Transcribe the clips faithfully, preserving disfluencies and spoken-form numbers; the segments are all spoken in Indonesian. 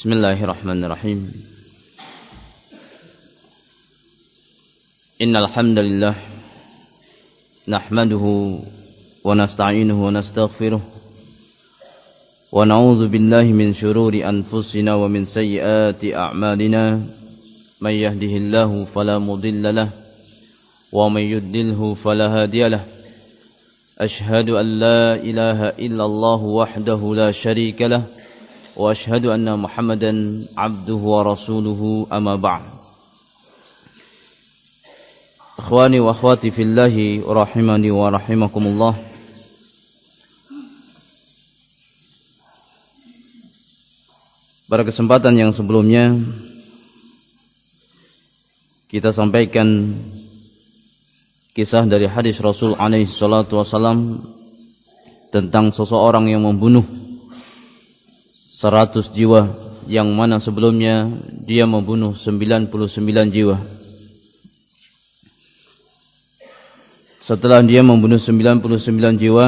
Bismillahirrahmanirrahim. Innal hamdalillah nahmaduhu wa nasta'inuhu wa nastaghfiruh wa na'udzu billahi min shururi anfusina wa min sayyiati a'malina. May yahdihillahu fala mudilla lahu wa may yudlilhu fala hadiya lahu. Ashhadu an la ilaha illallah wahdahu la syarika lahu wa ashhadu anna Muhammadan abduhu wa rasuluhu, amma ba'd. Ikhwani wa akhwati fillahi rahimani wa rahimakumullah. Pada kesempatan yang sebelumnya kita sampaikan kisah dari hadis Rasul alaihi salatu wasalam tentang seseorang yang membunuh seratus jiwa, yang mana sebelumnya dia membunuh sembilan puluh sembilan jiwa. Setelah dia membunuh sembilan puluh sembilan jiwa,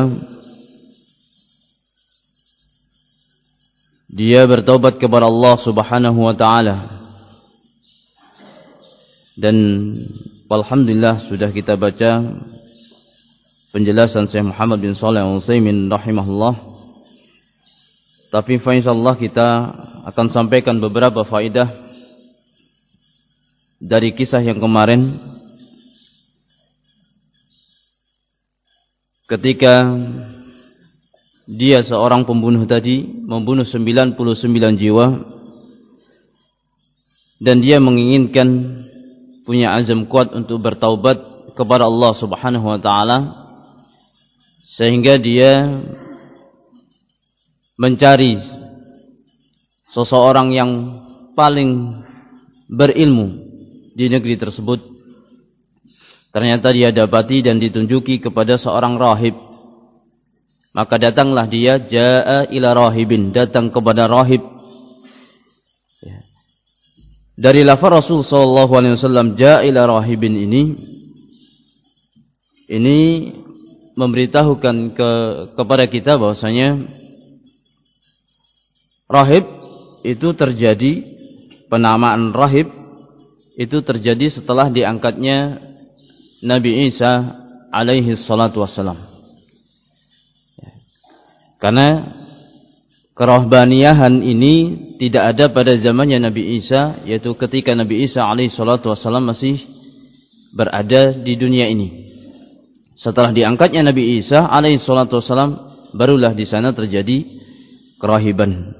dia bertaubat kepada Allah Subhanahu wa taala. Dan alhamdulillah sudah kita baca penjelasan Syekh Muhammad bin Shalih Al-Utsaimin rahimahullah. Tapi insyaallah kita akan sampaikan beberapa faedah dari kisah yang kemarin, ketika dia seorang pembunuh tadi membunuh sembilan puluh sembilan jiwa, dan dia menginginkan punya azam kuat untuk bertaubat kepada Allah Subhanahu wa taala, sehingga dia mencari seseorang yang paling berilmu di negeri tersebut. Ternyata dia dapati dan ditunjuki kepada seorang rahib. Maka datanglah dia, jaa ila rahibin, datang kepada rahib. Dari lafaz Rasul sallallahu alaihi wasallam jaa ila rahibin ini ini memberitahukan ke kepada kita bahwasanya rahib itu terjadi, penamaan rahib itu terjadi setelah diangkatnya Nabi Isa alaihi salatu wassalam. Karena kerahbaniyahan ini tidak ada pada zamannya Nabi Isa, yaitu ketika Nabi Isa alaihi salatu wassalam masih berada di dunia ini. Setelah diangkatnya Nabi Isa alaihi salatu wassalam, barulah di sana terjadi kerahiban.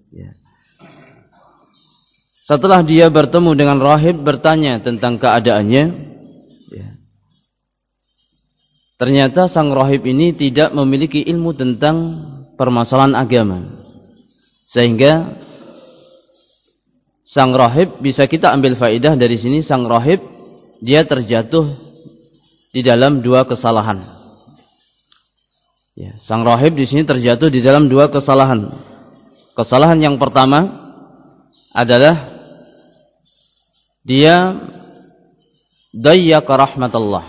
Setelah dia bertemu dengan rahib, bertanya tentang keadaannya, ya, ternyata sang rahib ini tidak memiliki ilmu tentang permasalahan agama, sehingga sang rahib, bisa kita ambil faedah dari sini, sang rahib dia terjatuh di dalam dua kesalahan. Ya, sang rahib di sini terjatuh di dalam dua kesalahan. Kesalahan yang pertama adalah dia dayyaka rahmatullah.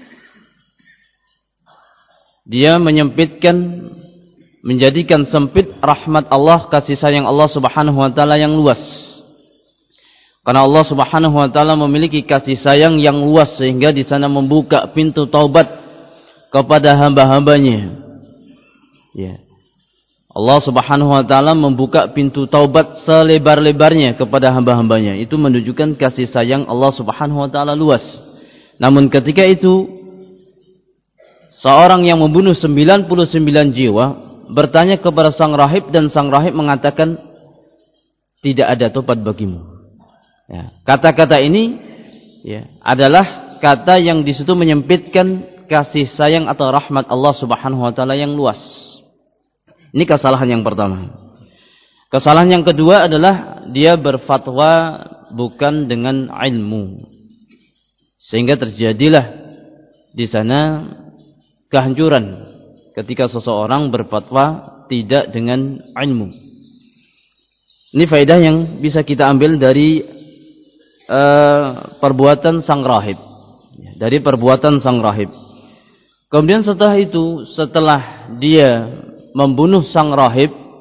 Dia menyempitkan, menjadikan sempit rahmat Allah, kasih sayang Allah Subhanahu wa taala yang luas. Karena Allah Subhanahu wa taala memiliki kasih sayang yang luas, sehingga di sana membuka pintu taubat kepada hamba-hambanya. Ya. Allah Subhanahu wa taala membuka pintu taubat selebar-lebarnya kepada hamba-hambanya. Itu menunjukkan kasih sayang Allah Subhanahu wa taala luas. Namun ketika itu seorang yang membunuh sembilan puluh sembilan jiwa bertanya kepada sang rahib, dan sang rahib mengatakan tidak ada tobat bagimu. Ya, kata-kata ini ya, adalah kata yang di situ menyempitkan kasih sayang atau rahmat Allah Subhanahu wa taala yang luas. Ini kesalahan yang pertama. Kesalahan yang kedua adalah dia berfatwa bukan dengan ilmu, sehingga terjadilah di sana kehancuran ketika seseorang berfatwa tidak dengan ilmu. Ini faedah yang bisa kita ambil dari uh, perbuatan sang rahib, dari perbuatan sang rahib. Kemudian setelah itu, setelah dia membunuh sang rahib,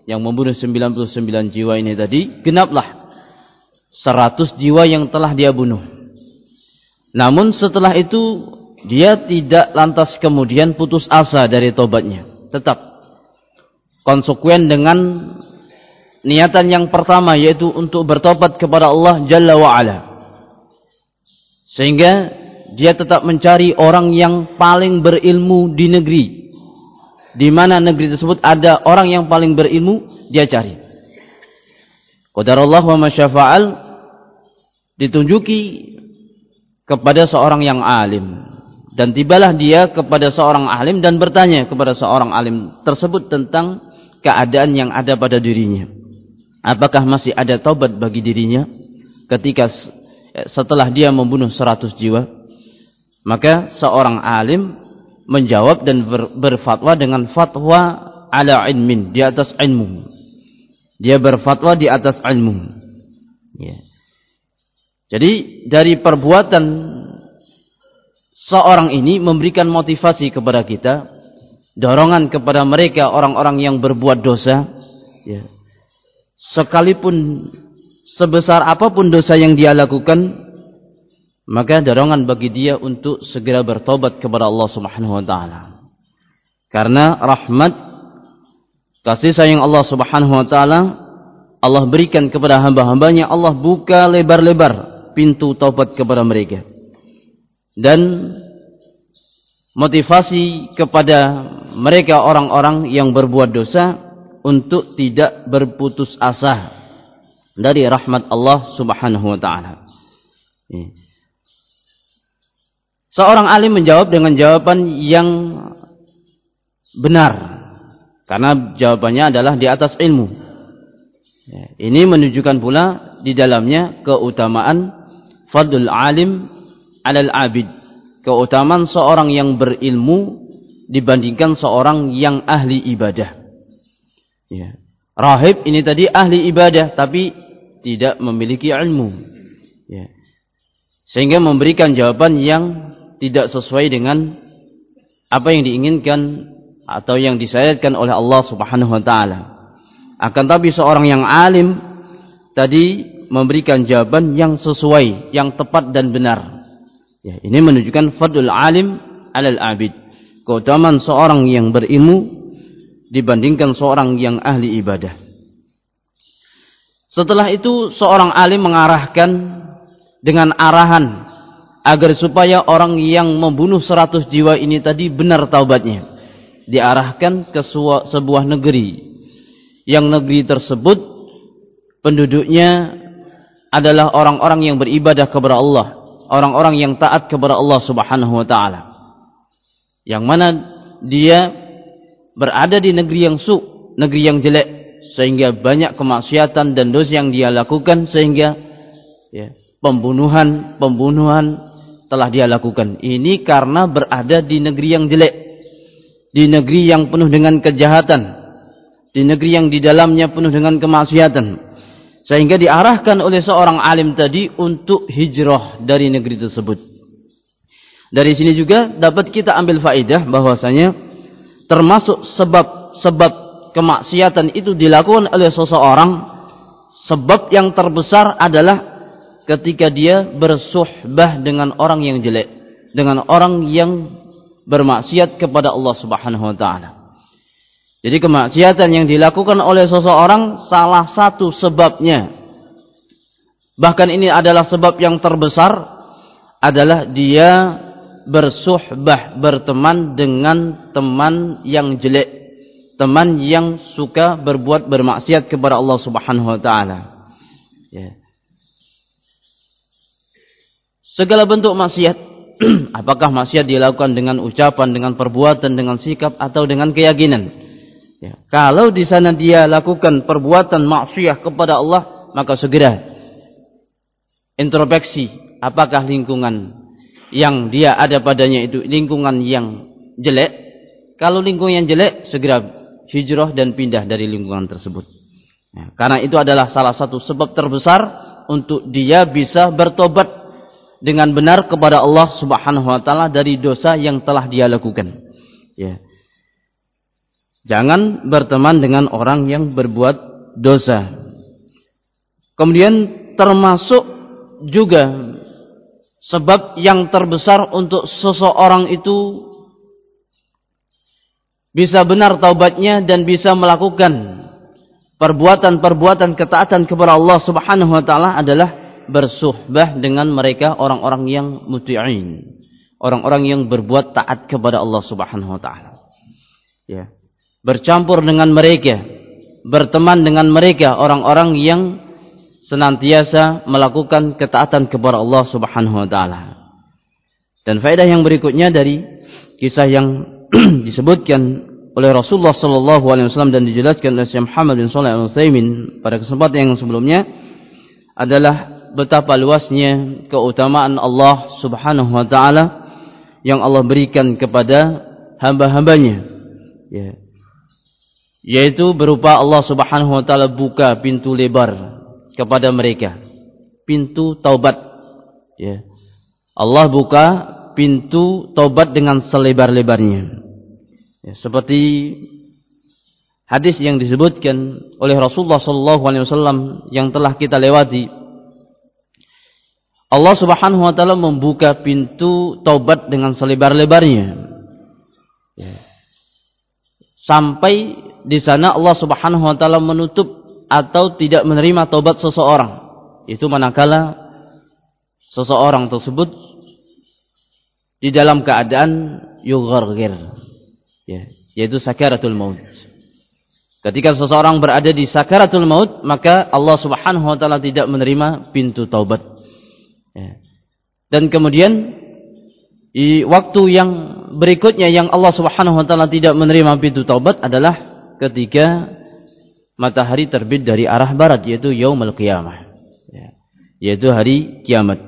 yang membunuh sembilan puluh sembilan jiwa ini tadi, genaplah seratus jiwa yang telah dia bunuh. Namun setelah itu dia tidak lantas kemudian putus asa dari tobatnya, tetap konsekuen dengan niatan yang pertama, yaitu untuk bertobat kepada Allah Jalla wa'ala. Sehingga dia tetap mencari orang yang paling berilmu di negeri, di mana negeri tersebut ada orang yang paling berilmu, dia cari. Qadarullah wa masyafa'al, ditunjuki kepada seorang yang alim, dan tibalah dia kepada seorang alim dan bertanya kepada seorang alim tersebut tentang keadaan yang ada pada dirinya. Apakah masih ada taubat bagi dirinya ketika setelah dia membunuh seratus jiwa? Maka seorang alim menjawab dan ber, berfatwa dengan fatwa ala ilmin, di atas ilmu. Dia berfatwa di atas ilmu. Ya. Jadi dari perbuatan seorang ini memberikan motivasi kepada kita, dorongan kepada mereka orang-orang yang berbuat dosa, ya. Sekalipun sebesar apapun dosa yang dia lakukan, maka dorongan bagi dia untuk segera bertobat kepada Allah Subhanahu wa taala. Karena rahmat, kasih sayang Allah Subhanahu wa taala Allah berikan kepada hamba-hambanya, Allah buka lebar-lebar pintu taubat kepada mereka. Dan motivasi kepada mereka orang-orang yang berbuat dosa untuk tidak berputus asa dari rahmat Allah Subhanahu wa taala. Seorang alim menjawab dengan jawaban yang benar, karena jawabannya adalah di atas ilmu. Ini menunjukkan pula di dalamnya keutamaan fadlul alim alal abid, keutamaan seorang yang berilmu dibandingkan seorang yang ahli ibadah. Ya. Rahib ini tadi ahli ibadah tapi tidak memiliki ilmu, ya. Sehingga memberikan jawaban yang tidak sesuai dengan apa yang diinginkan atau yang disyariatkan oleh Allah Subhanahu wa taala. Akan tapi seorang yang alim tadi memberikan jawaban yang sesuai, yang tepat dan benar. Ya, ini menunjukkan fadlul alim alal abid, keutamaan seorang yang berilmu dibandingkan seorang yang ahli ibadah. Setelah itu seorang alim mengarahkan dengan arahan agar supaya orang yang membunuh seratus jiwa ini tadi benar taubatnya. Diarahkan ke sebuah negeri, yang negeri tersebut penduduknya adalah orang-orang yang beribadah kepada Allah, orang-orang yang taat kepada Allah Subhanahu wa taala. Yang mana dia berada di negeri yang su, negeri yang jelek, sehingga banyak kemaksiatan dan dosa yang dia lakukan, sehingga ya, pembunuhan, pembunuhan telah dia lakukan. Ini karena berada di negeri yang jelek, di negeri yang penuh dengan kejahatan, di negeri yang di dalamnya penuh dengan kemaksiatan, sehingga diarahkan oleh seorang alim tadi untuk hijrah dari negeri tersebut. Dari sini juga dapat kita ambil faedah bahwasanya termasuk sebab-sebab kemaksiatan itu dilakukan oleh seseorang, sebab yang terbesar adalah ketika dia bersuhbah dengan orang yang jelek, dengan orang yang bermaksiat kepada Allah Subhanahu wa taala. Jadi kemaksiatan yang dilakukan oleh seseorang salah satu sebabnya, bahkan ini adalah sebab yang terbesar, adalah dia bersuhbah, berteman dengan teman yang jelek, teman yang suka berbuat bermaksiat kepada Allah Subhanahu wa taala. Ya. Segala bentuk maksiat, apakah maksiat dilakukan dengan ucapan, dengan perbuatan, dengan sikap, atau dengan keyakinan. Ya. Kalau di sana dia lakukan perbuatan maksiat kepada Allah, maka segera introspeksi, apakah lingkungan yang dia ada padanya itu lingkungan yang jelek. Kalau lingkungan yang jelek, segera hijrah dan pindah dari lingkungan tersebut. Ya. Karena itu adalah salah satu sebab terbesar untuk dia bisa bertobat dengan benar kepada Allah Subhanahu wa taala dari dosa yang telah dia lakukan. Ya. Jangan berteman dengan orang yang berbuat dosa. Kemudian termasuk juga sebab yang terbesar untuk seseorang itu bisa benar taubatnya dan bisa melakukan perbuatan-perbuatan ketaatan kepada Allah Subhanahu wa taala adalah bersuhbah dengan mereka orang-orang yang muti'in, orang-orang yang berbuat taat kepada Allah Subhanahu wa taala. Ya. Bercampur dengan mereka, berteman dengan mereka orang-orang yang senantiasa melakukan ketaatan kepada Allah Subhanahu wa taala. Dan faedah yang berikutnya dari kisah yang disebutkan oleh Rasulullah sallallahu alaihi wasallam dan dijelaskan oleh Syekh Muhammad bin Shalih Al-Utsaimin pada kesempatan yang sebelumnya adalah betapa luasnya keutamaan Allah Subhanahu wa taala yang Allah berikan kepada hamba-hambanya, ya. Yaitu berupa Allah Subhanahu wa taala buka pintu lebar kepada mereka, pintu taubat, ya. Allah buka pintu taubat dengan selebar-lebarnya. Ya, seperti hadis yang disebutkan oleh Rasulullah sallallahu alaihi wasallam yang telah kita lewati. Allah Subhanahu wa taala membuka pintu taubat dengan selebar-lebarnya. Ya. Sampai di sana Allah Subhanahu wa taala menutup atau tidak menerima taubat seseorang. Itu manakala seseorang tersebut di dalam keadaan yughargir, ya, yaitu sakaratul maut. Ketika seseorang berada di sakaratul maut, maka Allah Subhanahu wa taala tidak menerima pintu taubat. Ya. Dan kemudian di waktu yang berikutnya yang Allah Subhanahu wa taala tidak menerima pintu taubat adalah ketika matahari terbit dari arah barat, yaitu yaumul qiyamah, ya, yaitu hari kiamat.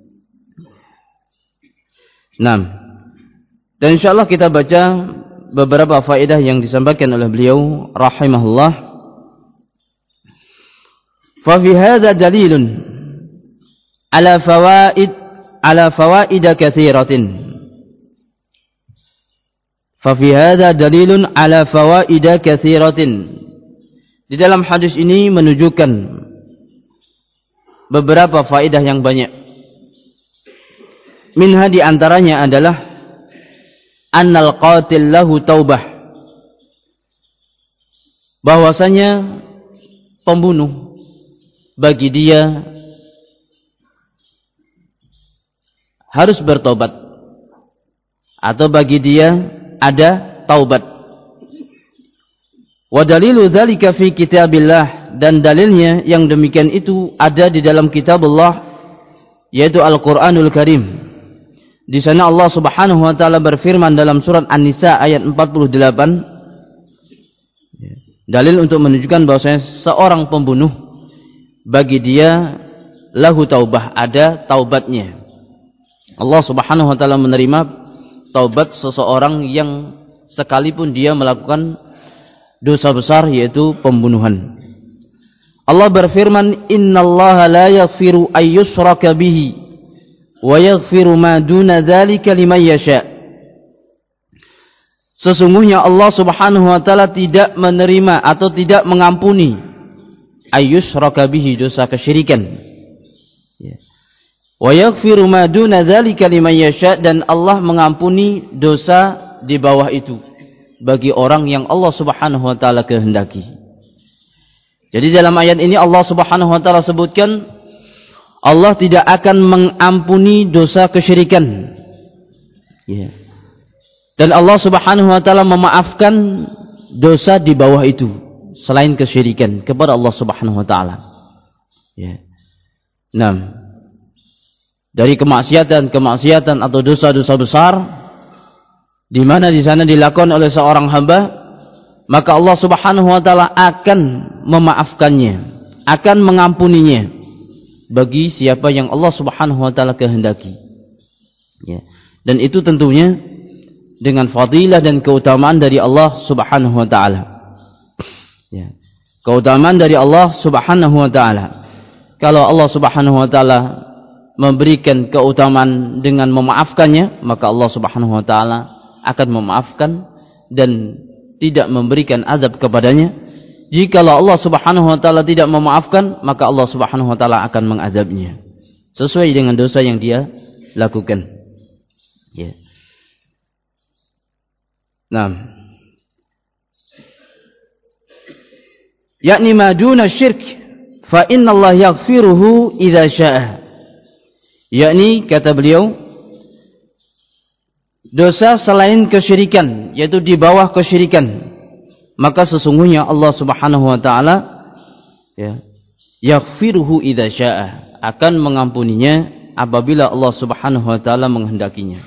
Nah, dan insyaallah kita baca beberapa faedah yang disampaikan oleh beliau rahimahullah. Fa fi hadza dalilun ala fawaid ala fawaid katsiratin. Fa fi hadza dalilun ala fawaid katsiratin. Di dalam hadis ini menunjukkan beberapa faedah yang banyak. Minha di antaranya adalah annal qatil lahu taubah, bahwasanya pembunuh bagi dia harus bertobat, atau bagi dia ada taubat. Wa dalilu dzalika fi kitabillah, dan dalilnya yang demikian itu ada di dalam kitab Allah, yaitu Al-Qur'anul Karim. Di sana Allah Subhanahu wa taala berfirman dalam surat An-Nisa ayat empat puluh delapan, dalil untuk menunjukkan bahwasanya seorang pembunuh bagi dia lahu taubah, ada taubatnya. Allah Subhanahu wa taala menerima taubat seseorang yang sekalipun dia melakukan dosa besar, yaitu pembunuhan. Allah berfirman, innallaha la yaghfiru ay yushraka bihi wa yaghfiru ma duna dzalika liman yasha. Sesungguhnya Allah Subhanahu wa taala tidak menerima atau tidak mengampuni ayyushraka bihi, dosa kesyirikan, ya. Wa yaghfiru ma duna dzalika liman yasha, dan Allah mengampuni dosa di bawah itu bagi orang yang Allah Subhanahu wa taala kehendaki. Jadi dalam ayat ini Allah Subhanahu wa taala sebutkan Allah tidak akan mengampuni dosa kesyirikan, ya. Dan Allah Subhanahu wa taala memaafkan dosa di bawah itu selain kesyirikan kepada Allah Subhanahu wa taala, ya. Nah, dari kemaksiatan-kemaksiatan atau dosa-dosa besar di mana di sana dilakukan oleh seorang hamba, maka Allah Subhanahu wa taala akan memaafkannya, akan mengampuninya bagi siapa yang Allah Subhanahu wa taala kehendaki, ya. Dan itu tentunya dengan fadilah dan keutamaan dari Allah Subhanahu wa taala, ya. Keutamaan dari Allah Subhanahu wa taala. Kalau Allah Subhanahu wa taala memberikan keutamaan dengan memaafkannya, maka Allah Subhanahu wa taala akan memaafkan dan tidak memberikan azab kepadanya. Jikalau Allah Subhanahu wa taala tidak memaafkan, maka Allah Subhanahu wa taala akan mengazabnya sesuai dengan dosa yang dia lakukan. Ya. Nah, yakni ma duna syirk fa inna Allah yaghfiruhu idza syaa. Yakni kata beliau, dosa selain kesyirikan, yaitu di bawah kesyirikan, maka sesungguhnya Allah Subhanahu wa taala ya, yaghfiruhu idza syaa, akan mengampuninya apabila Allah Subhanahu wa taala menghendakinya.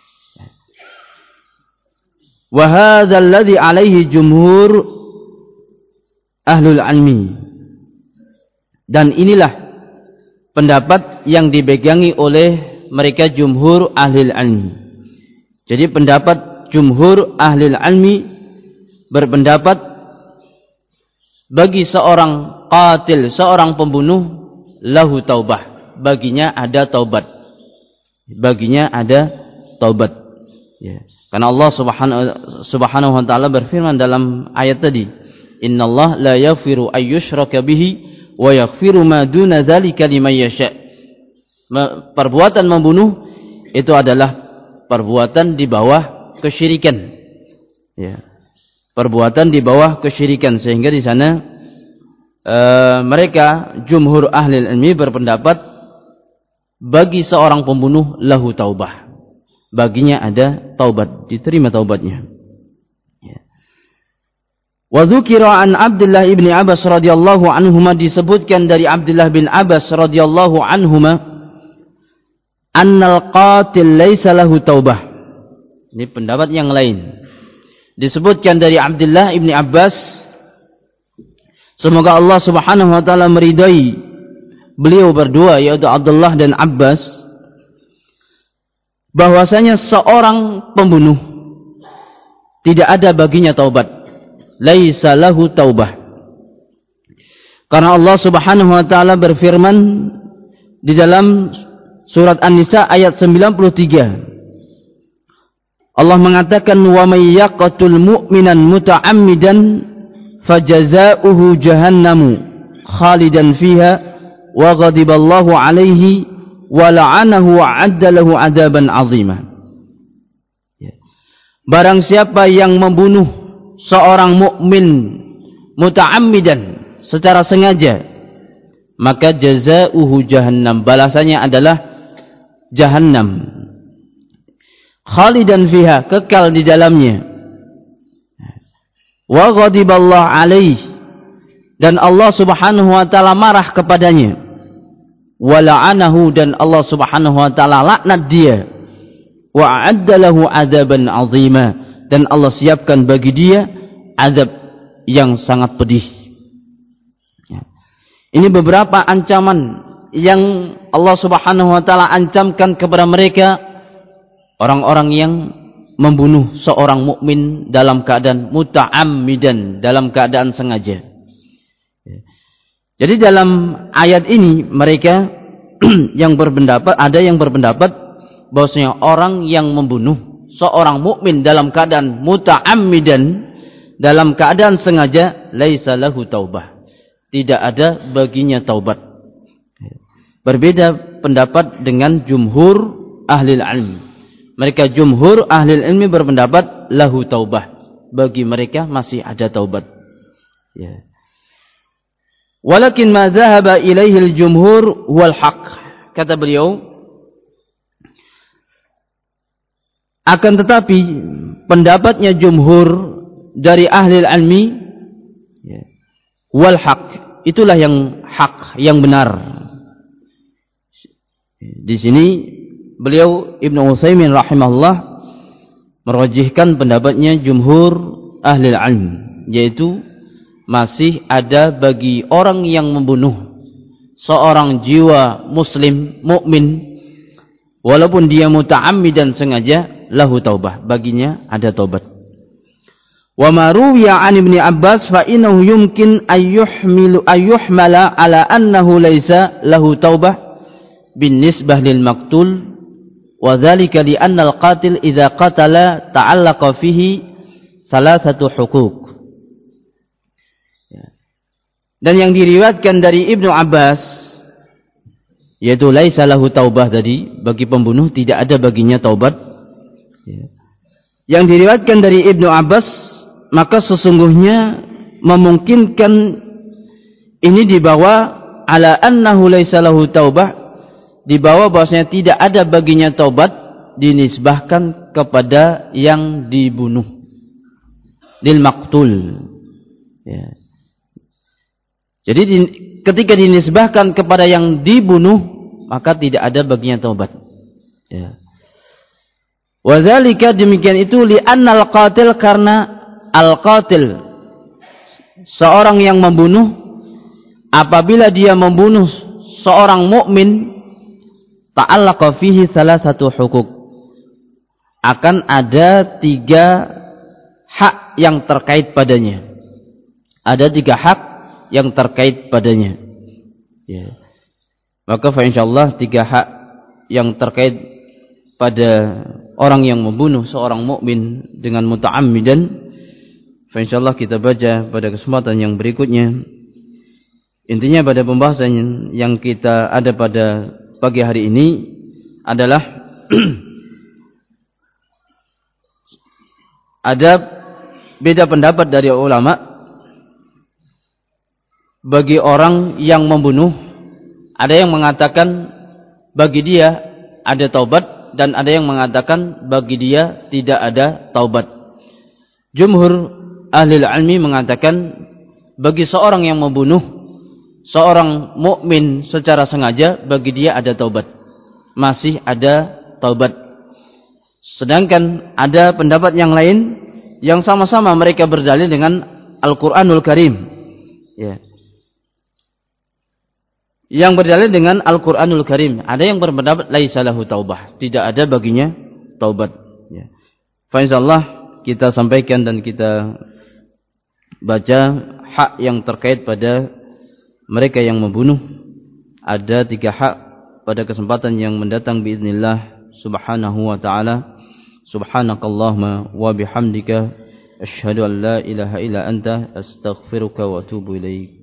Wa hadzal ladzi alaihi jumhur ahlul ilmi, dan inilah pendapat yang dipegangi oleh mereka jumhur ahlul ilmi. Jadi pendapat jumhur ahlul ilmi berpendapat bagi seorang qatil, seorang pembunuh, lahu taubah, baginya ada taubat, baginya ada taubat. Ya. Karena Allah Subhanahu Subhanahu wa taala berfirman dalam ayat tadi, "Innallaha la yaghfiru ay yushraka bihi wa yaghfiru ma duna dzalika liman yasha." Perbuatan membunuh itu adalah perbuatan di bawah kesyirikan. Ya. Perbuatan di bawah kesyirikan, sehingga di sana e, mereka jumhur ahli ilmi berpendapat bagi seorang pembunuh lahu taubah, baginya ada taubat, diterima taubatnya. Wa dzukira an Abdullah ibn Abbas radhiyallahu anhuma, disebutkan dari Abdullah bin Abbas radhiyallahu anhuma, annal qatil laisa lahu taubah. Ini pendapat yang lain. Disebutkan dari Abdullah ibn Abbas, semoga Allah Subhanahu wa taala meridai beliau berdua, yaitu Abdullah dan Abbas, bahwasanya seorang pembunuh tidak ada baginya taubat, laisa lahu taubah. Karena Allah Subhanahu wa taala berfirman di dalam surat An-Nisa ayat sembilan puluh tiga, Allah mengatakan, wa may yaqtul mu'minan muta'ammidan fajazaohu jahannamu khalidan fiha wa ghadiballahu alaihi wa la'anahu wa 'adda lahu 'adzaban 'azima. Barang siapa yang membunuh seorang mukmin muta'ammidan, secara sengaja, maka jazaohu jahannam, balasannya adalah jahannam, khalidan fiha, kekal di dalamnya, wa ghadiballahu alaihi, dan Allah Subhanahu wa taala marah kepadanya, wa la'anahu, dan Allah Subhanahu wa taala laknat dia, wa a'adda lahu 'adzaban 'azima, dan Allah siapkan bagi dia azab yang sangat pedih. Ini beberapa ancaman yang Allah Subhanahu wa taala ancamkan kepada mereka, orang-orang yang membunuh seorang mukmin dalam keadaan muta'ammidan, dalam keadaan sengaja. Jadi dalam ayat ini mereka yang berpendapat, ada yang berpendapat bahwasanya orang yang membunuh seorang mukmin dalam keadaan muta'ammidan, dalam keadaan sengaja, laisa lahu taubah, tidak ada baginya taubat. Berbeda pendapat dengan jumhur ahli ilmi. Mereka jumhur ahli ilmi berpendapat lahu taubah, bagi mereka masih ada taubat. Ya. Walakin ma dhahaba ilaihi al-jumhur wal haq, kata beliau, akan tetapi pendapatnya jumhur dari ahli ilmi, ya, wal haq, itulah yang hak, yang benar. Di sini beliau Ibnu Utsaimin rahimahullah merajihkan pendapatnya jumhur ahli ilm, yaitu masih ada bagi orang yang membunuh seorang jiwa muslim mukmin, walaupun dia muta'ammidan sengaja, lahu taubah, baginya ada taubat. Wa ma ruwiya an Ibnu Abbas fa innahu yumkin ayyuhmilu ayyuhmala ala annahu laisa lahu taubah bin nisbah lil maqtul, wa dzalika li anna al qatil idza qatala ta'allaqa fihi salasatu hukuk. Dan yang diriwayatkan dari Ibnu Abbas, yaitu laisa lahu taubah tadi, bagi pembunuh tidak ada baginya taubat. Yang diriwayatkan dari Ibnu Abbas, maka sesungguhnya memungkinkan ini dibawa ala annahu laisa lahu taubah, dibawa bahwasanya tidak ada baginya taubat, dinisbahkan kepada yang dibunuh, lil maqtul. Ya. Jadi di, ketika dinisbahkan kepada yang dibunuh, maka tidak ada baginya taubat. Ya. Wadzalika, demikian itu, li'annal qatil, karena al-qatil, seorang yang membunuh, apabila dia membunuh seorang mukmin, ta'allaqa fihi salasatu hukuk, akan ada tiga hak yang terkait padanya. Ada tiga hak yang terkait padanya. Ya. Maka fa insyaallah tiga hak yang terkait pada orang yang membunuh seorang mukmin dengan muta'ammidan, fa insyaallah kita baca pada kesempatan yang berikutnya. Intinya pada pembahasan yang kita ada pada pagi hari ini adalah ada beda pendapat dari ulama bagi orang yang membunuh. Ada yang mengatakan bagi dia ada taubat, dan ada yang mengatakan bagi dia tidak ada taubat. Jumhur ahli ilmi mengatakan bagi seorang yang membunuh seorang mukmin secara sengaja, bagi dia ada taubat, masih ada taubat. Sedangkan ada pendapat yang lain yang sama-sama mereka berdalil dengan Al-Qur'anul Karim, ya, yang berdalil dengan Al-Qur'anul Karim. Ada yang berpendapat laisa lahu taubah, tidak ada baginya taubat. Ya. Fa insyaallah kita sampaikan dan kita baca hak yang terkait pada mereka yang membunuh. Ada tiga hak pada kesempatan yang mendatang biiznillah subhanahu wa ta'ala. Subhanakallahumma wa bihamdika asyhadu an la ilaha illa anta astaghfiruka wa atubu ilaik.